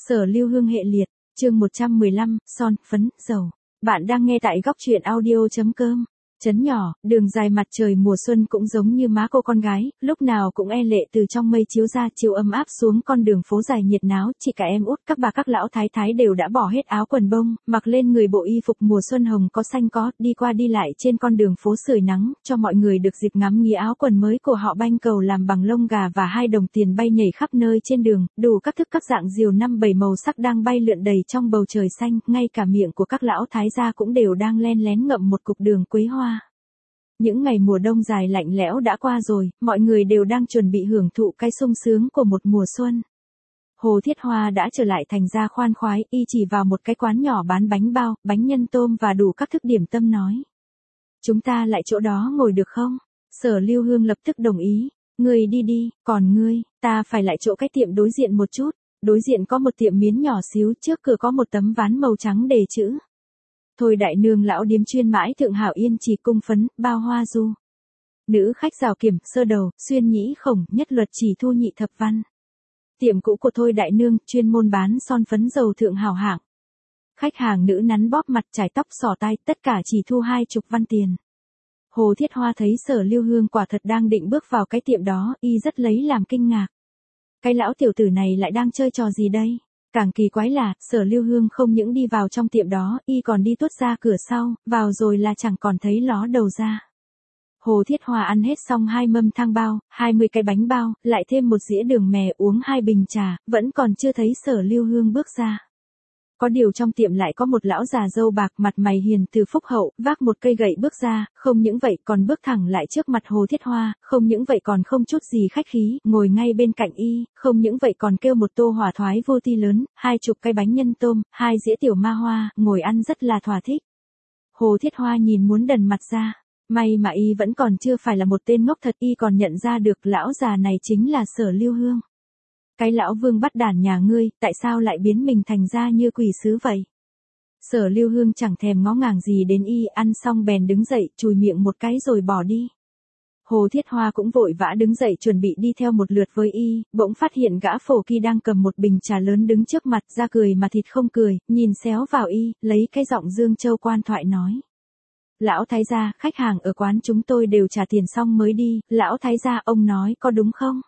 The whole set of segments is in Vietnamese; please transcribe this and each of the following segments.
Sở Lưu Hương hệ liệt, chương 115, son, phấn, dầu. Bạn đang nghe tại góc truyện audio.com. Trấn nhỏ, đường dài mặt trời mùa xuân cũng giống như má cô con gái, lúc nào cũng e lệ từ trong mây chiếu ra chiếu ấm áp xuống con đường phố dài nhiệt náo, chỉ cả em út các bà các lão thái thái đều đã bỏ hết áo quần bông, mặc lên người bộ y phục mùa xuân hồng có xanh có, đi qua đi lại trên con đường phố sưởi nắng, cho mọi người được dịp ngắm nghía áo quần mới của họ banh cầu làm bằng lông gà và 2 đồng tiền bay nhảy khắp nơi trên đường, đủ các thức các dạng diều 5-7 màu sắc đang bay lượn đầy trong bầu trời xanh, ngay cả miệng của các lão thái gia cũng đều đang len lén ngậm một cục đường quế hoa. Những ngày mùa đông dài lạnh lẽo đã qua rồi, mọi người đều đang chuẩn bị hưởng thụ cái sung sướng của một mùa xuân. Hồ Thiết Hoa đã trở lại thành ra khoan khoái, y chỉ vào một cái quán nhỏ bán bánh bao, bánh nhân tôm và đủ các thức điểm tâm nói. Chúng ta lại chỗ đó ngồi được không? Sở Lưu Hương lập tức đồng ý. Ngươi đi đi, còn ngươi, ta phải lại chỗ cái tiệm đối diện một chút. Đối diện có một tiệm miến nhỏ xíu, trước cửa có một tấm ván màu trắng đề chữ. Thôi đại nương lão điếm chuyên mãi thượng hảo yên chỉ cung phấn, bao hoa du. Nữ khách rào kiểm, sơ đầu, xuyên nhĩ khổng, nhất luật chỉ thu nhị thập văn. Tiệm cũ của Thôi đại nương, chuyên môn bán son phấn dầu thượng hảo hạng. Khách hàng nữ nắn bóp mặt chải tóc xỏ tai, tất cả chỉ thu 20 văn tiền. Hồ Thiết Hoa thấy Sở Lưu Hương quả thật đang định bước vào cái tiệm đó, y rất lấy làm kinh ngạc. Cái lão tiểu tử này lại đang chơi trò gì đây? Càng kỳ quái là, Sở Lưu Hương không những đi vào trong tiệm đó, y còn đi tuốt ra cửa sau, vào rồi là chẳng còn thấy ló đầu ra. Hồ Thiết Hoa ăn hết xong 2 mâm thang bao, 20 cái bánh bao, lại thêm một dĩa đường mè, uống 2 bình trà, vẫn còn chưa thấy Sở Lưu Hương bước ra. Có điều trong tiệm lại có một lão già râu bạc mặt mày hiền từ phúc hậu, vác một cây gậy bước ra, không những vậy còn bước thẳng lại trước mặt Hồ Thiết Hoa, không những vậy còn không chút gì khách khí, ngồi ngay bên cạnh y, không những vậy còn kêu một tô hỏa thoái vô ti lớn, 20 cái bánh nhân tôm, 2 dĩa tiểu ma hoa, ngồi ăn rất là thỏa thích. Hồ Thiết Hoa nhìn muốn đần mặt ra, may mà y vẫn còn chưa phải là một tên ngốc thật, y còn nhận ra được lão già này chính là Sở Lưu Hương. Cái lão vương bắt đản nhà ngươi, tại sao lại biến mình thành ra như quỷ sứ vậy? Sở Lưu Hương chẳng thèm ngó ngàng gì đến y, ăn xong bèn đứng dậy, chùi miệng một cái rồi bỏ đi. Hồ Thiết Hoa cũng vội vã đứng dậy chuẩn bị đi theo một lượt với y, bỗng phát hiện gã phổ kỳ đang cầm một bình trà lớn đứng trước mặt, ra cười mà thịt không cười, nhìn xéo vào y, lấy cái giọng Dương Châu quan thoại nói. Lão thái gia, khách hàng ở quán chúng tôi đều trả tiền xong mới đi, lão thái gia ông nói có đúng không?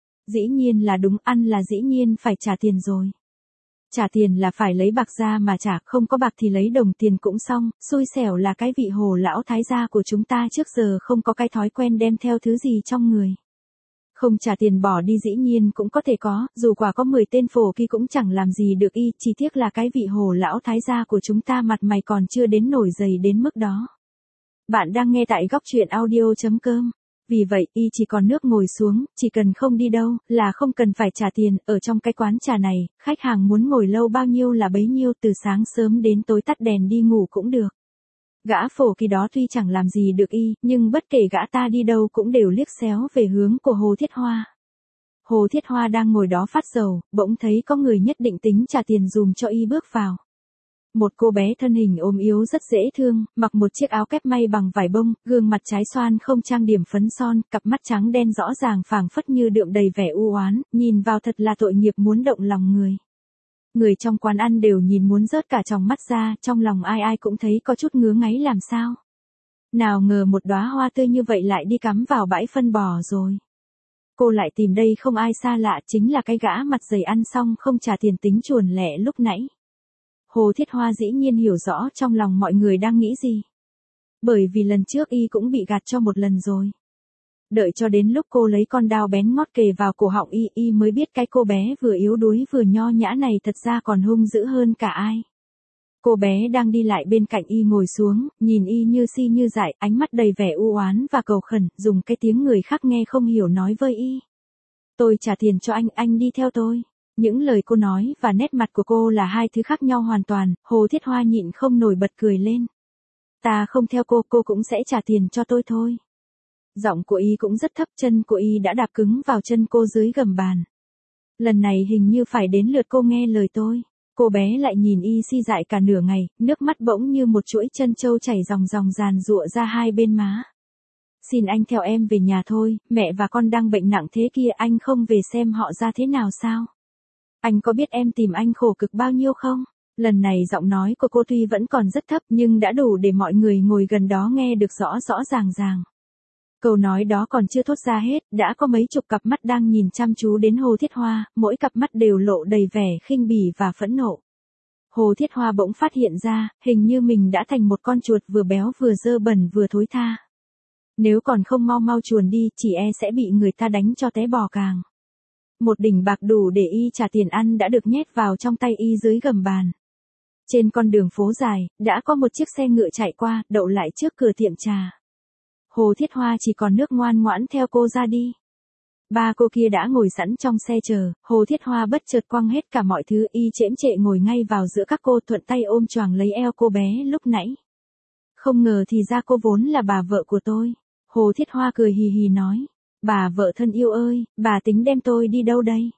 Dĩ nhiên là đúng, ăn là dĩ nhiên phải trả tiền rồi. Trả tiền là phải lấy bạc ra mà trả, không có bạc thì lấy đồng tiền cũng xong, xui xẻo là cái vị Hồ lão thái gia của chúng ta trước giờ không có cái thói quen đem theo thứ gì trong người. Không trả tiền bỏ đi dĩ nhiên cũng có thể có, dù quả có 10 tên phổ kỳ cũng chẳng làm gì được y, chỉ tiếc là cái vị Hồ lão thái gia của chúng ta mặt mày còn chưa đến nổi dày đến mức đó. Bạn đang nghe tại góc truyện audio.com. Vì vậy, y chỉ còn nước ngồi xuống, chỉ cần không đi đâu, là không cần phải trả tiền, ở trong cái quán trà này, khách hàng muốn ngồi lâu bao nhiêu là bấy nhiêu, từ sáng sớm đến tối tắt đèn đi ngủ cũng được. Gã phổ kỳ đó tuy chẳng làm gì được y, nhưng bất kể gã ta đi đâu cũng đều liếc xéo về hướng của Hồ Thiết Hoa. Hồ Thiết Hoa đang ngồi đó phát dầu, bỗng thấy có người nhất định tính trả tiền dùm cho y bước vào. Một cô bé thân hình ốm yếu rất dễ thương, mặc một chiếc áo kép may bằng vải bông, gương mặt trái xoan không trang điểm phấn son, cặp mắt trắng đen rõ ràng phảng phất như đượm đầy vẻ u oán, nhìn vào thật là tội nghiệp muốn động lòng người. Người trong quán ăn đều nhìn muốn rớt cả tròng mắt ra, trong lòng ai ai cũng thấy có chút ngứa ngáy làm sao. Nào ngờ một đóa hoa tươi như vậy lại đi cắm vào bãi phân bò rồi. Cô lại tìm đây không ai xa lạ, chính là cái gã mặt dày ăn xong không trả tiền tính chuồn lẻ lúc nãy. Hồ Thiết Hoa dĩ nhiên hiểu rõ trong lòng mọi người đang nghĩ gì. Bởi vì lần trước y cũng bị gạt cho một lần rồi. Đợi cho đến lúc cô lấy con dao bén ngót kề vào cổ họng y mới biết cái cô bé vừa yếu đuối vừa nho nhã này thật ra còn hung dữ hơn cả ai. Cô bé đang đi lại bên cạnh y ngồi xuống, nhìn y như si như dại, ánh mắt đầy vẻ u oán và cầu khẩn, dùng cái tiếng người khác nghe không hiểu nói với y. Tôi trả tiền cho anh đi theo tôi. Những lời cô nói và nét mặt của cô là hai thứ khác nhau hoàn toàn, Hồ Thiết Hoa nhịn không nổi bật cười lên. Ta không theo cô cũng sẽ trả tiền cho tôi thôi. Giọng của y cũng rất thấp, chân của y đã đạp cứng vào chân cô dưới gầm bàn. Lần này hình như phải đến lượt cô nghe lời tôi. Cô bé lại nhìn y si dại cả nửa ngày, nước mắt bỗng như một chuỗi chân châu chảy ròng ròng ràn rụa ra hai bên má. Xin anh theo em về nhà thôi, mẹ và con đang bệnh nặng thế kia, anh không về xem họ ra thế nào sao? Anh có biết em tìm anh khổ cực bao nhiêu không? Lần này giọng nói của cô tuy vẫn còn rất thấp nhưng đã đủ để mọi người ngồi gần đó nghe được rõ rõ ràng ràng. Câu nói đó còn chưa thốt ra hết, đã có mấy chục cặp mắt đang nhìn chăm chú đến Hồ Thiết Hoa, mỗi cặp mắt đều lộ đầy vẻ khinh bỉ và phẫn nộ. Hồ Thiết Hoa bỗng phát hiện ra, hình như mình đã thành một con chuột vừa béo vừa dơ bẩn vừa thối tha. Nếu còn không mau mau chuồn đi, chỉ e sẽ bị người ta đánh cho té bò càng. Một đỉnh bạc đủ để y trả tiền ăn đã được nhét vào trong tay y dưới gầm bàn. Trên con đường phố dài, đã có một chiếc xe ngựa chạy qua, đậu lại trước cửa tiệm trà. Hồ Thiết Hoa chỉ còn nước ngoan ngoãn theo cô ra đi. Ba cô kia đã ngồi sẵn trong xe chờ, Hồ Thiết Hoa bất chợt quăng hết cả mọi thứ, y chễm chệ ngồi ngay vào giữa các cô, thuận tay ôm choàng lấy eo cô bé lúc nãy. Không ngờ thì ra cô vốn là bà vợ của tôi. Hồ Thiết Hoa cười hì hì nói. Bà vợ thân yêu ơi, bà tính đem tôi đi đâu đây?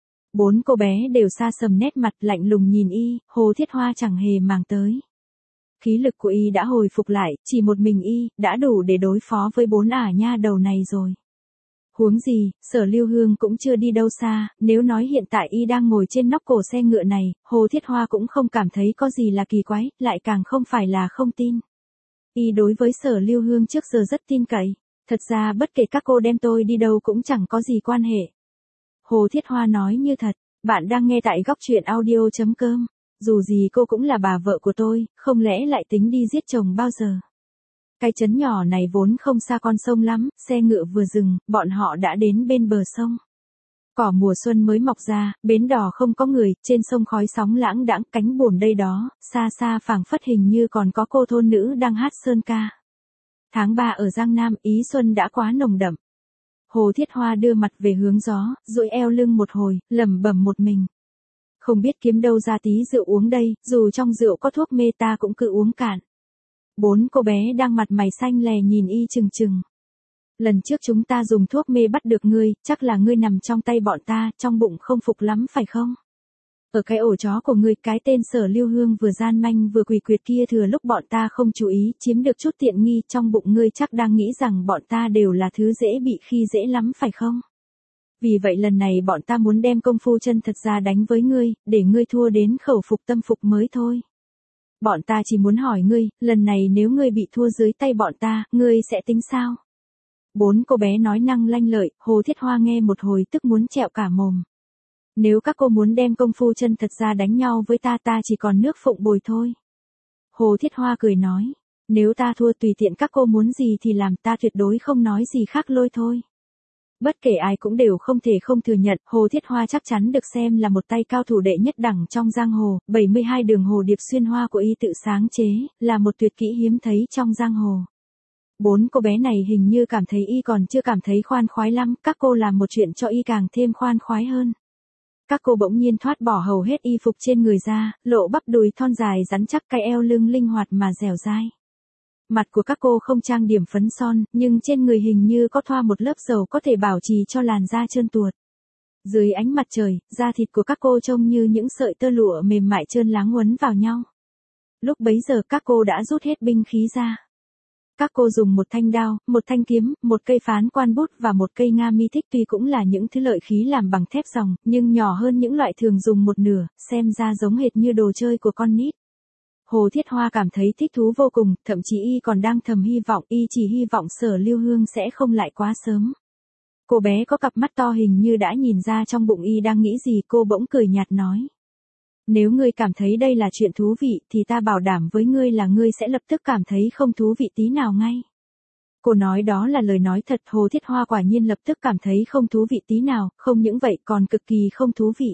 Bốn cô bé đều sa sầm nét mặt lạnh lùng nhìn y, Hồ Thiết Hoa chẳng hề màng tới. Khí lực của y đã hồi phục lại, chỉ một mình y, đã đủ để đối phó với bốn ả nha đầu này rồi. Huống gì, Sở Lưu Hương cũng chưa đi đâu xa, nếu nói hiện tại y đang ngồi trên nóc cổ xe ngựa này, Hồ Thiết Hoa cũng không cảm thấy có gì là kỳ quái, lại càng không phải là không tin. Y đối với Sở Lưu Hương trước giờ rất tin cậy, thật ra bất kể các cô đem tôi đi đâu cũng chẳng có gì quan hệ. Hồ Thiết Hoa nói như thật, bạn đang nghe tại góc truyện audio.com. Dù gì cô cũng là bà vợ của tôi, không lẽ lại tính đi giết chồng bao giờ. Cái trấn nhỏ này vốn không xa con sông lắm, xe ngựa vừa dừng, bọn họ đã đến bên bờ sông. Cỏ mùa xuân mới mọc ra, bến đò không có người, trên sông khói sóng lãng đãng, cánh buồm đây đó, xa xa phảng phất hình như còn có cô thôn nữ đang hát sơn ca. Tháng 3 ở Giang Nam, ý xuân đã quá nồng đậm. Hồ Thiết Hoa đưa mặt về hướng gió, duỗi eo lưng một hồi, lẩm bẩm một mình. Không biết kiếm đâu ra tí rượu uống đây, dù trong rượu có thuốc mê ta cũng cứ uống cạn. Bốn cô bé đang mặt mày xanh lè nhìn y chừng chừng. Lần trước chúng ta dùng thuốc mê bắt được ngươi, chắc là ngươi nằm trong tay bọn ta, trong bụng không phục lắm phải không? Ở cái ổ chó của ngươi, cái tên Sở Lưu Hương vừa gian manh vừa quỷ quyệt kia thừa lúc bọn ta không chú ý, chiếm được chút tiện nghi, trong bụng ngươi chắc đang nghĩ rằng bọn ta đều là thứ dễ bị khi dễ lắm phải không? Vì vậy lần này bọn ta muốn đem công phu chân thật ra đánh với ngươi, để ngươi thua đến khẩu phục tâm phục mới thôi. Bọn ta chỉ muốn hỏi ngươi, lần này nếu ngươi bị thua dưới tay bọn ta, ngươi sẽ tính sao? Bốn cô bé nói năng lanh lợi, Hồ Thiết Hoa nghe một hồi tức muốn trẹo cả mồm. Nếu các cô muốn đem công phu chân thật ra đánh nhau với ta, ta chỉ còn nước phụng bồi thôi. Hồ Thiết Hoa cười nói, nếu ta thua tùy tiện các cô muốn gì thì làm, ta tuyệt đối không nói gì khác lôi thôi. Bất kể ai cũng đều không thể không thừa nhận, Hồ Thiết Hoa chắc chắn được xem là một tay cao thủ đệ nhất đẳng trong giang hồ, 72 đường hồ điệp xuyên hoa của y tự sáng chế, là một tuyệt kỹ hiếm thấy trong giang hồ. Bốn cô bé này hình như cảm thấy y còn chưa cảm thấy khoan khoái lắm, các cô làm một chuyện cho y càng thêm khoan khoái hơn. Các cô bỗng nhiên thoát bỏ hầu hết y phục trên người ra, lộ bắp đùi thon dài rắn chắc, cái eo lưng linh hoạt mà dẻo dai. Mặt của các cô không trang điểm phấn son, nhưng trên người hình như có thoa một lớp dầu có thể bảo trì cho làn da trơn tuột. Dưới ánh mặt trời, da thịt của các cô trông như những sợi tơ lụa mềm mại trơn láng uốn vào nhau. Lúc bấy giờ các cô đã rút hết binh khí ra. Các cô dùng một thanh đao, một thanh kiếm, một cây phán quan bút và một cây nga mi thích, tuy cũng là những thứ lợi khí làm bằng thép ròng, nhưng nhỏ hơn những loại thường dùng một nửa, xem ra giống hệt như đồ chơi của con nít. Hồ Thiết Hoa cảm thấy thích thú vô cùng, thậm chí y còn đang thầm hy vọng, y chỉ hy vọng Sở Lưu Hương sẽ không lại quá sớm. Cô bé có cặp mắt to hình như đã nhìn ra trong bụng y đang nghĩ gì, cô bỗng cười nhạt nói. Nếu ngươi cảm thấy đây là chuyện thú vị, thì ta bảo đảm với ngươi là ngươi sẽ lập tức cảm thấy không thú vị tí nào ngay. Cô nói đó là lời nói thật, Hồ Thiết Hoa quả nhiên lập tức cảm thấy không thú vị tí nào, không những vậy còn cực kỳ không thú vị.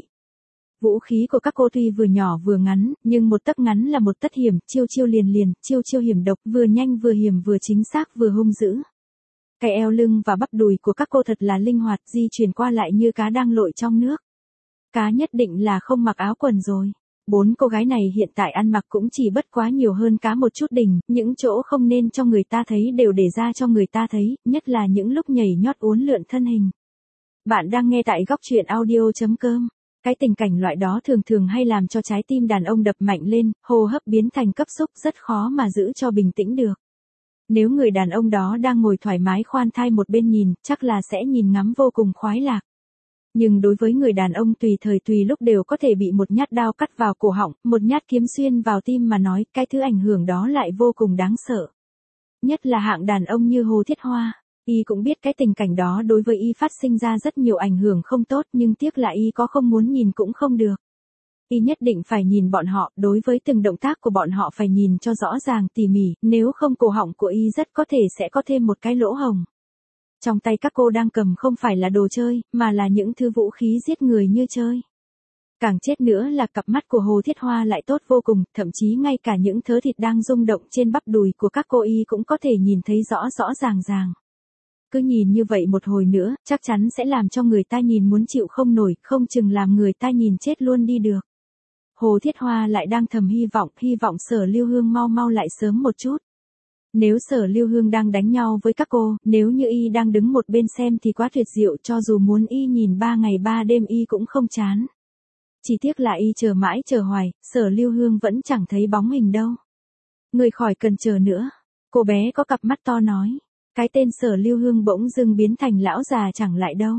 Vũ khí của các cô tuy vừa nhỏ vừa ngắn, nhưng một tấc ngắn là một tấc hiểm, chiêu chiêu liền liền, chiêu chiêu hiểm độc, vừa nhanh vừa hiểm vừa chính xác vừa hung dữ. Cái eo lưng và bắp đùi của các cô thật là linh hoạt, di chuyển qua lại như cá đang lội trong nước. Cá nhất định là không mặc áo quần rồi. Bốn cô gái này hiện tại ăn mặc cũng chỉ bất quá nhiều hơn cá một chút đỉnh, những chỗ không nên cho người ta thấy đều để ra cho người ta thấy, nhất là những lúc nhảy nhót uốn lượn thân hình. Bạn đang nghe tại góc truyện audio.com. Cái tình cảnh loại đó thường thường hay làm cho trái tim đàn ông đập mạnh lên, hô hấp biến thành cấp xúc, rất khó mà giữ cho bình tĩnh được. Nếu người đàn ông đó đang ngồi thoải mái khoan thai một bên nhìn, chắc là sẽ nhìn ngắm vô cùng khoái lạc. Nhưng đối với người đàn ông tùy thời tùy lúc đều có thể bị một nhát đao cắt vào cổ họng, một nhát kiếm xuyên vào tim mà nói, cái thứ ảnh hưởng đó lại vô cùng đáng sợ. Nhất là hạng đàn ông như Hồ Thiết Hoa. Y cũng biết cái tình cảnh đó đối với y phát sinh ra rất nhiều ảnh hưởng không tốt, nhưng tiếc là y có không muốn nhìn cũng không được. Y nhất định phải nhìn bọn họ, đối với từng động tác của bọn họ phải nhìn cho rõ ràng tỉ mỉ, nếu không cổ họng của y rất có thể sẽ có thêm một cái lỗ hổng. Trong tay các cô đang cầm không phải là đồ chơi, mà là những thứ vũ khí giết người như chơi. Càng chết nữa là cặp mắt của Hồ Thiết Hoa lại tốt vô cùng, thậm chí ngay cả những thớ thịt đang rung động trên bắp đùi của các cô y cũng có thể nhìn thấy rõ rõ ràng ràng. Cứ nhìn như vậy một hồi nữa, chắc chắn sẽ làm cho người ta nhìn muốn chịu không nổi, không chừng làm người ta nhìn chết luôn đi được. Hồ Thiết Hoa lại đang thầm hy vọng Sở Lưu Hương mau mau lại sớm một chút. Nếu Sở Lưu Hương đang đánh nhau với các cô, nếu như y đang đứng một bên xem thì quá tuyệt diệu, cho dù muốn y nhìn 3 ngày 3 đêm y cũng không chán. Chỉ tiếc là y chờ mãi chờ hoài, Sở Lưu Hương vẫn chẳng thấy bóng hình đâu. Người khỏi cần chờ nữa. Cô bé có cặp mắt to nói. Cái tên Sở Lưu Hương bỗng dưng biến thành lão già chẳng lại đâu.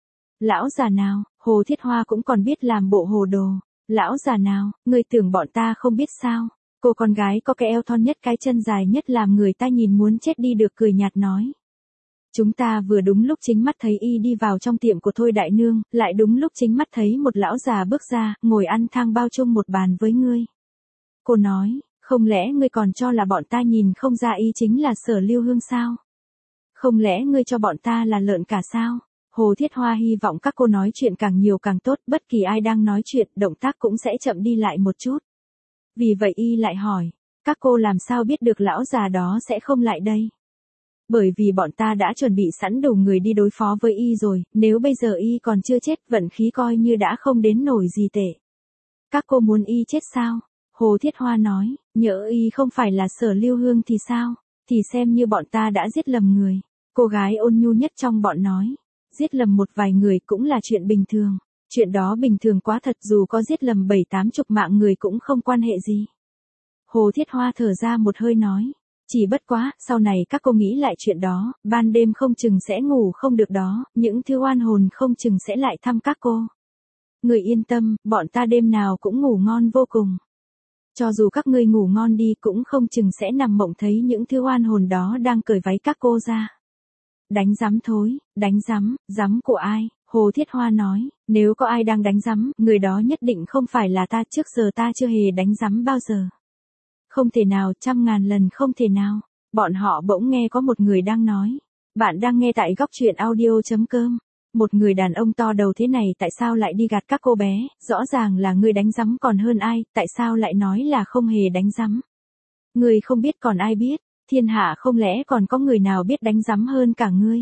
Lão già nào? Hồ Thiết Hoa cũng còn biết làm bộ hồ đồ. Lão già nào? Người tưởng bọn ta không biết sao? Cô con gái có cái eo thon nhất, cái chân dài nhất làm người ta nhìn muốn chết đi được, cười nhạt nói. Chúng ta vừa đúng lúc chính mắt thấy y đi vào trong tiệm của Thôi đại nương, lại đúng lúc chính mắt thấy một lão già bước ra, ngồi ăn thang bao chung một bàn với ngươi. Cô nói, không lẽ ngươi còn cho là bọn ta nhìn không ra y chính là Sở Lưu Hương sao? Không lẽ ngươi cho bọn ta là lợn cả sao? Hồ Thiết Hoa hy vọng các cô nói chuyện càng nhiều càng tốt, bất kỳ ai đang nói chuyện, động tác cũng sẽ chậm đi lại một chút. Vì vậy y lại hỏi, các cô làm sao biết được lão già đó sẽ không lại đây? Bởi vì bọn ta đã chuẩn bị sẵn đủ người đi đối phó với y rồi, nếu bây giờ y còn chưa chết, vận khí coi như đã không đến nổi gì tệ. Các cô muốn y chết sao? Hồ Thiết Hoa nói, nhỡ y không phải là Sở Lưu Hương thì sao? Thì xem như bọn ta đã giết lầm người. Cô gái ôn nhu nhất trong bọn nói, giết lầm một vài người cũng là chuyện bình thường. Chuyện đó bình thường quá thật, dù có giết lầm 7-80 mạng người cũng không quan hệ gì. Hồ Thiết Hoa thở ra một hơi nói, chỉ bất quá, sau này các cô nghĩ lại chuyện đó, ban đêm không chừng sẽ ngủ không được đó, những thứ oan hồn không chừng sẽ lại thăm các cô. Người yên tâm, bọn ta đêm nào cũng ngủ ngon vô cùng. Cho dù các ngươi ngủ ngon đi cũng không chừng sẽ nằm mộng thấy những thứ oan hồn đó đang cởi váy các cô ra. Đánh rắm thôi, đánh rắm của ai? Hồ Thiết Hoa nói, nếu có ai đang đánh rắm, người đó nhất định không phải là ta, trước giờ ta chưa hề đánh rắm bao giờ. Không thể nào, 100.000 lần không thể nào. Bọn họ bỗng nghe có một người đang nói. Bạn đang nghe tại góc truyện audio.com. Một người đàn ông to đầu thế này tại sao lại đi gạt các cô bé, rõ ràng là ngươi đánh rắm còn hơn ai, tại sao lại nói là không hề đánh rắm? Ngươi không biết còn ai biết, thiên hạ không lẽ còn có người nào biết đánh rắm hơn cả ngươi?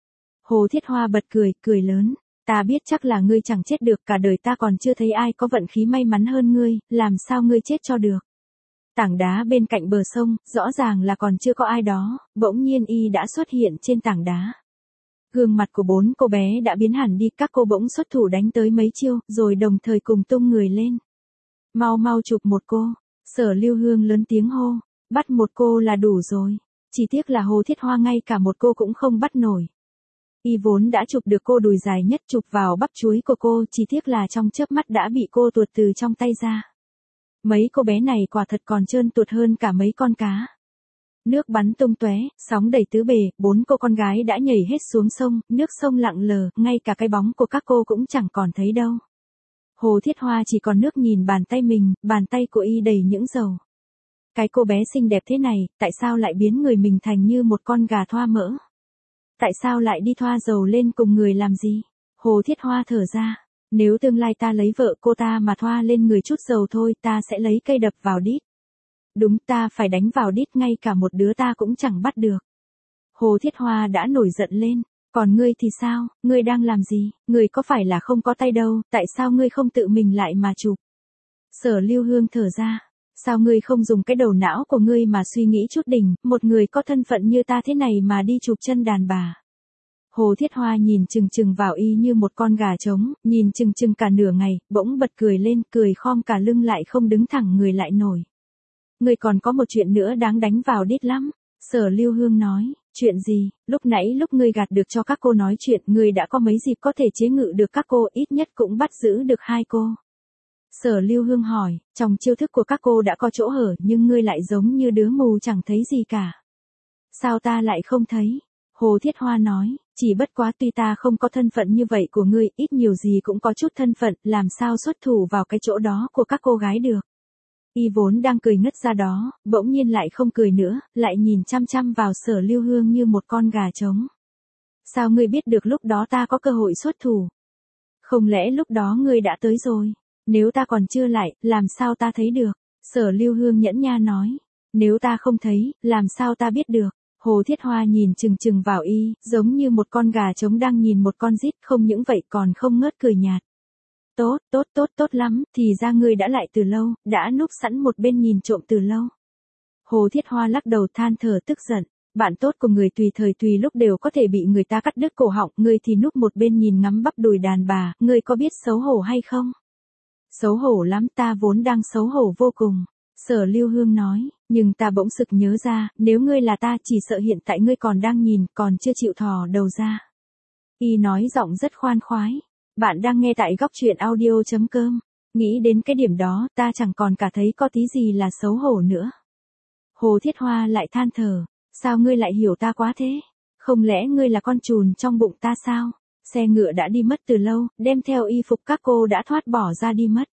Hồ Thiết Hoa bật cười lớn. Ta biết chắc là ngươi chẳng chết được, cả đời ta còn chưa thấy ai có vận khí may mắn hơn ngươi, làm sao ngươi chết cho được? Tảng đá bên cạnh bờ sông, rõ ràng là còn chưa có ai đó, bỗng nhiên y đã xuất hiện trên tảng đá. Gương mặt của 4 cô bé đã biến hẳn đi, các cô bỗng xuất thủ đánh tới mấy chiêu, rồi đồng thời cùng tung người lên. Mau mau chụp một cô, Sở Lưu Hương lớn tiếng hô, bắt một cô là đủ rồi. Chỉ tiếc là Hồ Thiết Hoa ngay cả một cô cũng không bắt nổi. Y vốn đã chụp được cô đùi dài nhất, chụp vào bắp chuối của cô, chỉ tiếc là trong chớp mắt đã bị cô tuột từ trong tay ra. Mấy cô bé này quả thật còn trơn tuột hơn cả mấy con cá. Nước bắn tung tóe, sóng đầy tứ bề, 4 cô con gái đã nhảy hết xuống sông, nước sông lặng lờ, ngay cả cái bóng của các cô cũng chẳng còn thấy đâu. Hồ Thiết Hoa chỉ còn nước nhìn bàn tay mình, bàn tay của y đầy những dầu. Cái cô bé xinh đẹp thế này, tại sao lại biến người mình thành như một con gà thoa mỡ? Tại sao lại đi thoa dầu lên cùng người làm gì? Hồ Thiết Hoa thở ra. Nếu tương lai ta lấy vợ cô ta mà thoa lên người chút dầu thôi, ta sẽ lấy cây đập vào đít. Đúng, ta phải đánh vào đít, ngay cả một đứa ta cũng chẳng bắt được. Hồ Thiết Hoa đã nổi giận lên. Còn ngươi thì sao, ngươi đang làm gì, ngươi có phải là không có tay đâu, tại sao ngươi không tự mình lại mà chụp? Sở Lưu Hương thở ra. Sao ngươi không dùng cái đầu não của ngươi mà suy nghĩ chút đỉnh, một người có thân phận như ta thế này mà đi chụp chân đàn bà? Hồ Thiết Hoa nhìn chừng chừng vào y như một con gà trống, nhìn chừng chừng cả nửa ngày, bỗng bật cười lên, cười khom cả lưng lại không đứng thẳng người lại nổi. Ngươi còn có một chuyện nữa đáng đánh vào đít lắm, Sở Lưu Hương nói. Chuyện gì, lúc nãy lúc ngươi gạt được cho các cô nói chuyện, ngươi đã có mấy dịp có thể chế ngự được các cô, ít nhất cũng bắt giữ được hai cô. Sở Lưu Hương hỏi, trong chiêu thức của các cô đã có chỗ hở nhưng ngươi lại giống như đứa mù chẳng thấy gì cả. Sao ta lại không thấy? Hồ Thiết Hoa nói, chỉ bất quá tuy ta không có thân phận như vậy của ngươi, ít nhiều gì cũng có chút thân phận, làm sao xuất thủ vào cái chỗ đó của các cô gái được. Y vốn đang cười ngất ra đó, bỗng nhiên lại không cười nữa, lại nhìn chăm chăm vào Sở Lưu Hương như một con gà trống. Sao ngươi biết được lúc đó ta có cơ hội xuất thủ? Không lẽ lúc đó ngươi đã tới rồi? Nếu ta còn chưa lại, làm sao ta thấy được? Sở Lưu Hương nhẫn nha nói. Nếu ta không thấy, làm sao ta biết được? Hồ Thiết Hoa nhìn chừng chừng vào y, giống như một con gà trống đang nhìn một con rít, không những vậy còn không ngớt cười nhạt. Tốt lắm, thì ra ngươi đã lại từ lâu, đã núp sẵn một bên nhìn trộm từ lâu. Hồ Thiết Hoa lắc đầu than thở tức giận. Bạn tốt của người tùy thời tùy lúc đều có thể bị người ta cắt đứt cổ họng, ngươi thì núp một bên nhìn ngắm bắp đùi đàn bà, ngươi có biết xấu hổ hay không? Xấu hổ lắm, ta vốn đang xấu hổ vô cùng. Sở Lưu Hương nói, nhưng ta bỗng sực nhớ ra, nếu ngươi là ta chỉ sợ hiện tại ngươi còn đang nhìn, còn chưa chịu thò đầu ra. Y nói giọng rất khoan khoái. Bạn đang nghe tại góc truyện audio.com. Nghĩ đến cái điểm đó, ta chẳng còn cả thấy có tí gì là xấu hổ nữa. Hồ Thiết Hoa lại than thở, sao ngươi lại hiểu ta quá thế? Không lẽ ngươi là con trùn trong bụng ta sao? Xe ngựa đã đi mất từ lâu, đem theo y phục các cô đã thoát bỏ ra đi mất.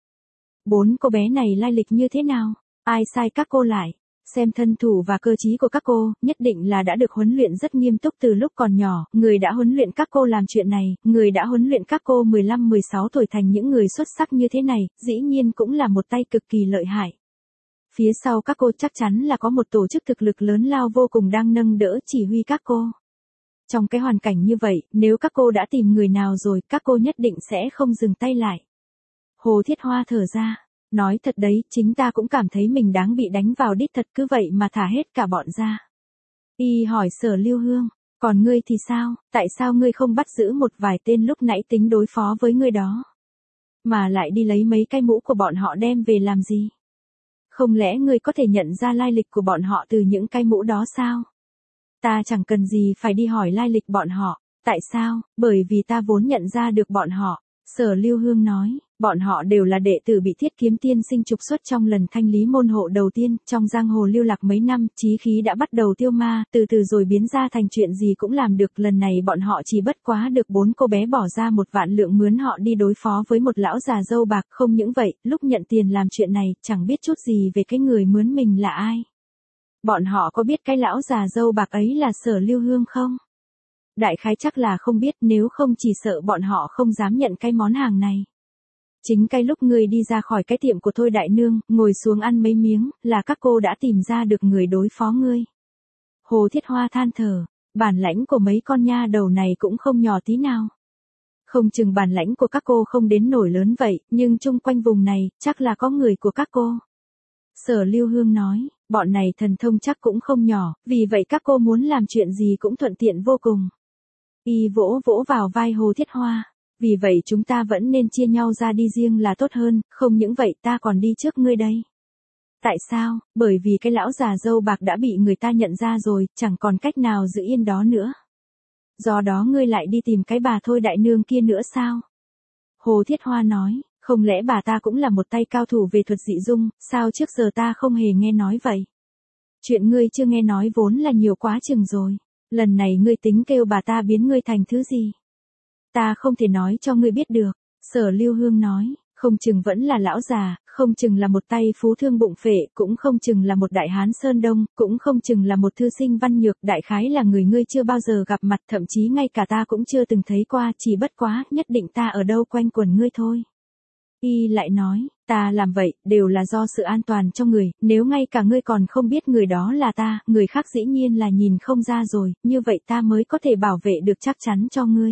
4 cô bé này lai lịch như thế nào? Ai sai các cô lại? Xem thân thủ và cơ trí của các cô, nhất định là đã được huấn luyện rất nghiêm túc từ lúc còn nhỏ, người đã huấn luyện các cô làm chuyện này, người đã huấn luyện các cô 15-16 tuổi thành những người xuất sắc như thế này, dĩ nhiên cũng là một tay cực kỳ lợi hại. Phía sau các cô chắc chắn là có một tổ chức thực lực lớn lao vô cùng đang nâng đỡ chỉ huy các cô. Trong cái hoàn cảnh như vậy, nếu các cô đã tìm người nào rồi, các cô nhất định sẽ không dừng tay lại. Hồ Thiết Hoa thở ra, nói thật đấy, chính ta cũng cảm thấy mình đáng bị đánh vào đít thật, cứ vậy mà thả hết cả bọn ra. Y hỏi Sở Lưu Hương, còn ngươi thì sao, tại sao ngươi không bắt giữ một vài tên lúc nãy tính đối phó với ngươi đó? Mà lại đi lấy mấy cái mũ của bọn họ đem về làm gì? Không lẽ ngươi có thể nhận ra lai lịch của bọn họ từ những cái mũ đó sao? Ta chẳng cần gì phải đi hỏi lai lịch bọn họ. Tại sao? Bởi vì ta vốn nhận ra được bọn họ. Sở Lưu Hương nói, bọn họ đều là đệ tử bị Thiết Kiếm Tiên sinh trục xuất trong lần thanh lý môn hộ đầu tiên, trong giang hồ lưu lạc mấy năm, chí khí đã bắt đầu tiêu ma, từ từ rồi biến ra thành chuyện gì cũng làm được, lần này bọn họ chỉ bất quá được 4 cô bé bỏ ra 1 vạn lượng mướn họ đi đối phó với một lão già râu bạc, không những vậy, lúc nhận tiền làm chuyện này, chẳng biết chút gì về cái người mướn mình là ai. Bọn họ có biết cái lão già râu bạc ấy là Sở Lưu Hương không? Đại khái chắc là không biết, nếu không chỉ sợ bọn họ không dám nhận cái món hàng này. Chính cái lúc ngươi đi ra khỏi cái tiệm của Thôi đại nương, ngồi xuống ăn mấy miếng, là các cô đã tìm ra được người đối phó ngươi. Hồ Thiết Hoa than thở, bản lãnh của mấy con nha đầu này cũng không nhỏ tí nào. Không chừng bản lãnh của các cô không đến nổi lớn vậy, nhưng chung quanh vùng này, chắc là có người của các cô. Sở Lưu Hương nói, bọn này thần thông chắc cũng không nhỏ, vì vậy các cô muốn làm chuyện gì cũng thuận tiện vô cùng. Y vỗ vỗ vào vai Hồ Thiết Hoa, vì vậy chúng ta vẫn nên chia nhau ra đi riêng là tốt hơn, không những vậy ta còn đi trước ngươi đây. Tại sao? Bởi vì cái lão già râu bạc đã bị người ta nhận ra rồi, chẳng còn cách nào giữ yên đó nữa. Do đó ngươi lại đi tìm cái bà Thôi đại nương kia nữa sao? Hồ Thiết Hoa nói, không lẽ bà ta cũng là một tay cao thủ về thuật dị dung, sao trước giờ ta không hề nghe nói vậy? Chuyện ngươi chưa nghe nói vốn là nhiều quá chừng rồi. Lần này ngươi tính kêu bà ta biến ngươi thành thứ gì? Ta không thể nói cho ngươi biết được. Sở Lưu Hương nói, không chừng vẫn là lão già, không chừng là một tay phú thương bụng phệ, cũng không chừng là một đại hán Sơn Đông, cũng không chừng là một thư sinh văn nhược, đại khái là người ngươi chưa bao giờ gặp mặt, thậm chí ngay cả ta cũng chưa từng thấy qua, chỉ bất quá, nhất định ta ở đâu quanh quẩn ngươi thôi. Y lại nói, ta làm vậy, đều là do sự an toàn cho người, nếu ngay cả ngươi còn không biết người đó là ta, người khác dĩ nhiên là nhìn không ra rồi, như vậy ta mới có thể bảo vệ được chắc chắn cho ngươi.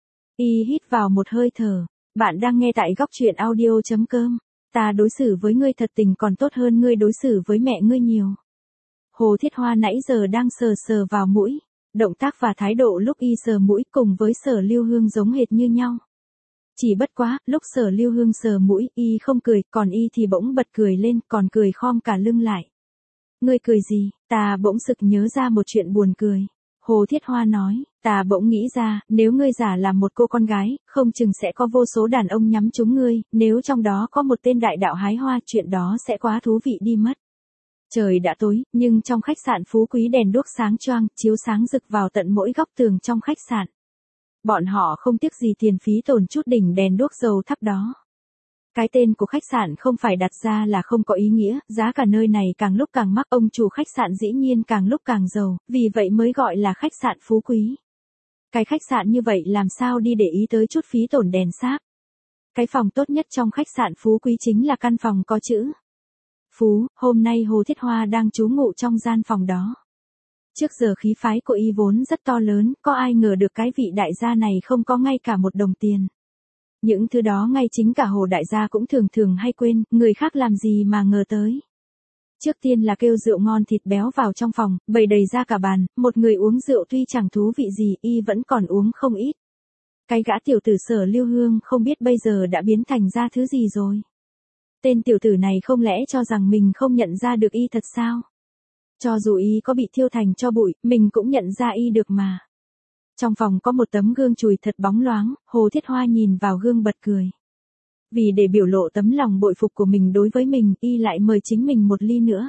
Y hít vào một hơi thở, bạn đang nghe tại góc truyện audio.com, ta đối xử với ngươi thật tình còn tốt hơn ngươi đối xử với mẹ ngươi nhiều. Hồ Thiết Hoa nãy giờ đang sờ sờ vào mũi, động tác và thái độ lúc y sờ mũi cùng với Sở Lưu Hương giống hệt như nhau. Chỉ bất quá, lúc Sở Lưu Hương sờ mũi, y không cười, còn y thì bỗng bật cười lên, còn cười khom cả lưng lại. Ngươi cười gì? Ta bỗng sực nhớ ra một chuyện buồn cười. Hồ Thiết Hoa nói, ta bỗng nghĩ ra, nếu ngươi giả làm một cô con gái, không chừng sẽ có vô số đàn ông nhắm trúng ngươi, nếu trong đó có một tên đại đạo hái hoa, chuyện đó sẽ quá thú vị đi mất. Trời đã tối, nhưng trong khách sạn phú quý đèn đuốc sáng choang, chiếu sáng rực vào tận mỗi góc tường trong khách sạn. Bọn họ không tiếc gì tiền phí tổn chút đỉnh đèn đuốc dầu thắp đó. Cái tên của khách sạn không phải đặt ra là không có ý nghĩa, giá cả nơi này càng lúc càng mắc, ông chủ khách sạn dĩ nhiên càng lúc càng giàu, vì vậy mới gọi là khách sạn phú quý. Cái khách sạn như vậy làm sao đi để ý tới chút phí tổn đèn sáp. Cái phòng tốt nhất trong khách sạn phú quý chính là căn phòng có chữ Phú, hôm nay Hồ Thiết Hoa đang trú ngụ trong gian phòng đó. Trước giờ khí phái của y vốn rất to lớn, có ai ngờ được cái vị đại gia này không có ngay cả một đồng tiền. Những thứ đó ngay chính cả Hồ đại gia cũng thường thường hay quên, người khác làm gì mà ngờ tới. Trước tiên là kêu rượu ngon thịt béo vào trong phòng, bày đầy ra cả bàn, một người uống rượu tuy chẳng thú vị gì, y vẫn còn uống không ít. Cái gã tiểu tử Sở Lưu Hương không biết bây giờ đã biến thành ra thứ gì rồi. Tên tiểu tử này không lẽ cho rằng mình không nhận ra được y thật sao? Cho dù y có bị thiêu thành tro bụi, mình cũng nhận ra y được mà. Trong phòng có một tấm gương chùi thật bóng loáng, Hồ Thiết Hoa nhìn vào gương bật cười. Vì để biểu lộ tấm lòng bội phục của mình đối với mình, y lại mời chính mình một ly nữa.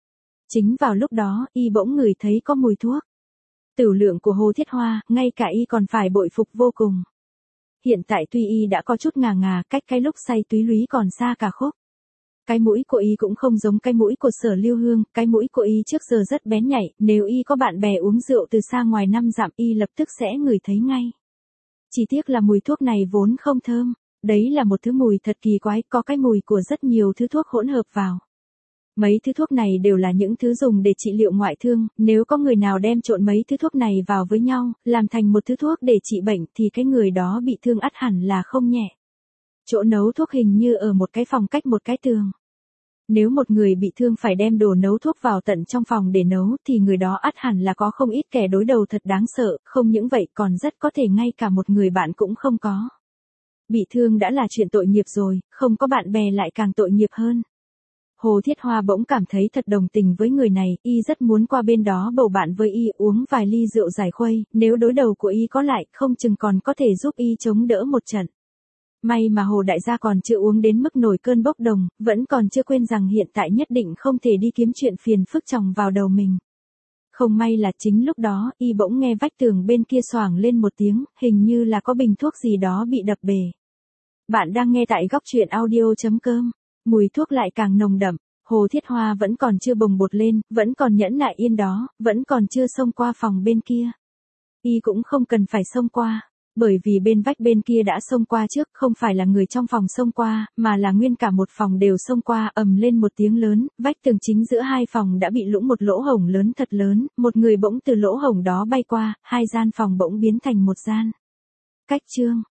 Chính vào lúc đó, y bỗng ngửi thấy có mùi thuốc. Tửu lượng của Hồ Thiết Hoa, ngay cả y còn phải bội phục vô cùng. Hiện tại tuy y đã có chút ngà ngà, cách cái lúc say túy lúy còn xa cả khúc. Cái mũi của y cũng không giống cái mũi của Sở Lưu Hương, cái mũi của y trước giờ rất bén nhạy, nếu y có bạn bè uống rượu từ xa ngoài 5 dặm y lập tức sẽ ngửi thấy ngay. Chỉ tiếc là mùi thuốc này vốn không thơm, đấy là một thứ mùi thật kỳ quái, có cái mùi của rất nhiều thứ thuốc hỗn hợp vào. Mấy thứ thuốc này đều là những thứ dùng để trị liệu ngoại thương, nếu có người nào đem trộn mấy thứ thuốc này vào với nhau, làm thành một thứ thuốc để trị bệnh thì cái người đó bị thương ắt hẳn là không nhẹ. Chỗ nấu thuốc hình như ở một cái phòng cách một cái tường. Nếu một người bị thương phải đem đồ nấu thuốc vào tận trong phòng để nấu thì người đó ắt hẳn là có không ít kẻ đối đầu thật đáng sợ, không những vậy còn rất có thể ngay cả một người bạn cũng không có. Bị thương đã là chuyện tội nghiệp rồi, không có bạn bè lại càng tội nghiệp hơn. Hồ Thiết Hoa bỗng cảm thấy thật đồng tình với người này, y rất muốn qua bên đó bầu bạn với y uống vài ly rượu giải khuây, nếu đối đầu của y có lại không chừng còn có thể giúp y chống đỡ một trận. May mà Hồ đại gia còn chưa uống đến mức nổi cơn bốc đồng, vẫn còn chưa quên rằng hiện tại nhất định không thể đi kiếm chuyện phiền phức chồng vào đầu mình. Không may là chính lúc đó, y bỗng nghe vách tường bên kia xoảng lên một tiếng, hình như là có bình thuốc gì đó bị đập bể. Bạn đang nghe tại góc truyện audio.com. Mùi thuốc lại càng nồng đậm, Hồ Thiết Hoa vẫn còn chưa bồng bột lên, vẫn còn nhẫn nại yên đó, vẫn còn chưa xông qua phòng bên kia. Y cũng không cần phải xông qua, bởi vì bên vách bên kia đã xông qua trước, không phải là người trong phòng xông qua, mà là nguyên cả một phòng đều xông qua, ầm lên một tiếng lớn, vách tường chính giữa hai phòng đã bị lũng một lỗ hổng lớn thật lớn, một người bỗng từ lỗ hổng đó bay qua, hai gian phòng bỗng biến thành một gian. Cách chương